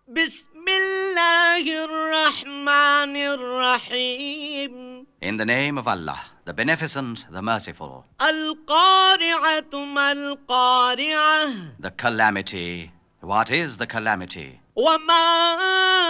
بسم الله الرحمن الرحيم. In the name of Allah, the Beneficent, the Merciful. القارعة ما القارعة. The calamity. What is the calamity? وما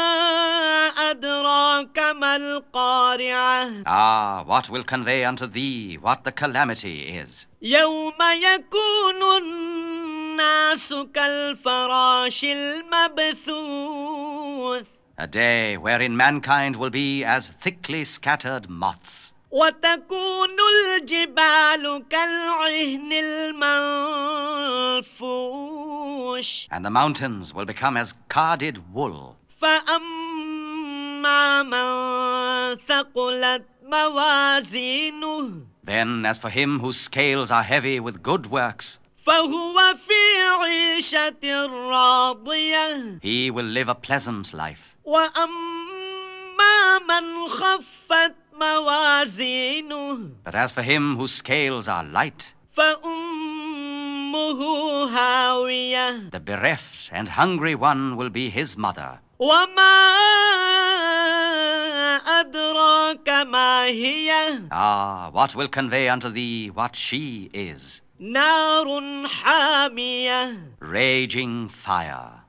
أدراك ما القارعة. Ah, what will convey unto thee what the calamity is? يوم يكون الناس كالفراش المبثوث. A day wherein mankind will be as thickly scattered moths. وتكون الجبال كالعهن المنفوش. And the mountains will become as carded wool. فأما من ثقلت موازينه. Then, as for him whose scales are heavy with good works, فهو في عيشة راضية. he will live a pleasant life. وأما من خفت موازينه. But as for him whose scales are light, فأمه هاوية. the bereft and hungry one will be his mother. وما أدراك ما هي. Ah, what will convey unto thee what she is? نار حامية. Raging fire.